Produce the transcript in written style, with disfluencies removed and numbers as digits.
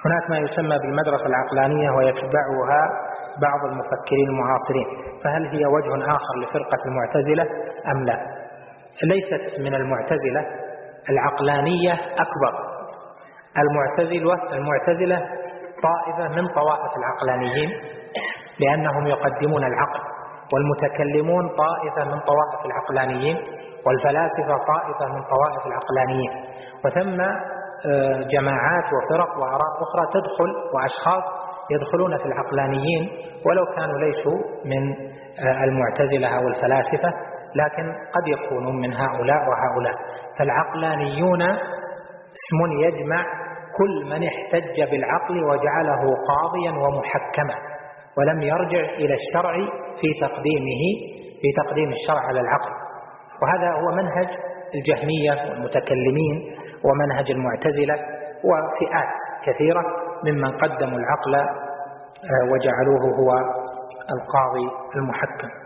هناك ما يسمى بالمدرسة العقلانية ويتبعها بعض المفكرين المعاصرين، فهل هي وجه آخر لفرقة المعتزلة أم لا؟ ليست من المعتزلة، العقلانية أكبر. المعتزلة طائفة من طوائف العقلانيين لأنهم يقدمون العقل، والمتكلمون طائفة من طوائف العقلانيين، والفلاسفة طائفة من طوائف العقلانيين، وثم جماعات وفرق وآراء أخرى تدخل وأشخاص يدخلون في العقلانيين ولو كانوا ليسوا من المعتزلة أو الفلاسفة، لكن قد يكونون من هؤلاء وهؤلاء. فالعقلانيون اسم يجمع كل من احتج بالعقل وجعله قاضيا ومحكما ولم يرجع إلى الشرع في تقديم الشرع على العقل، وهذا هو منهج الجهمية والمتكلمين ومنهج المعتزلة وفئات كثيرة ممن قدموا العقل وجعلوه هو القاضي المحكم.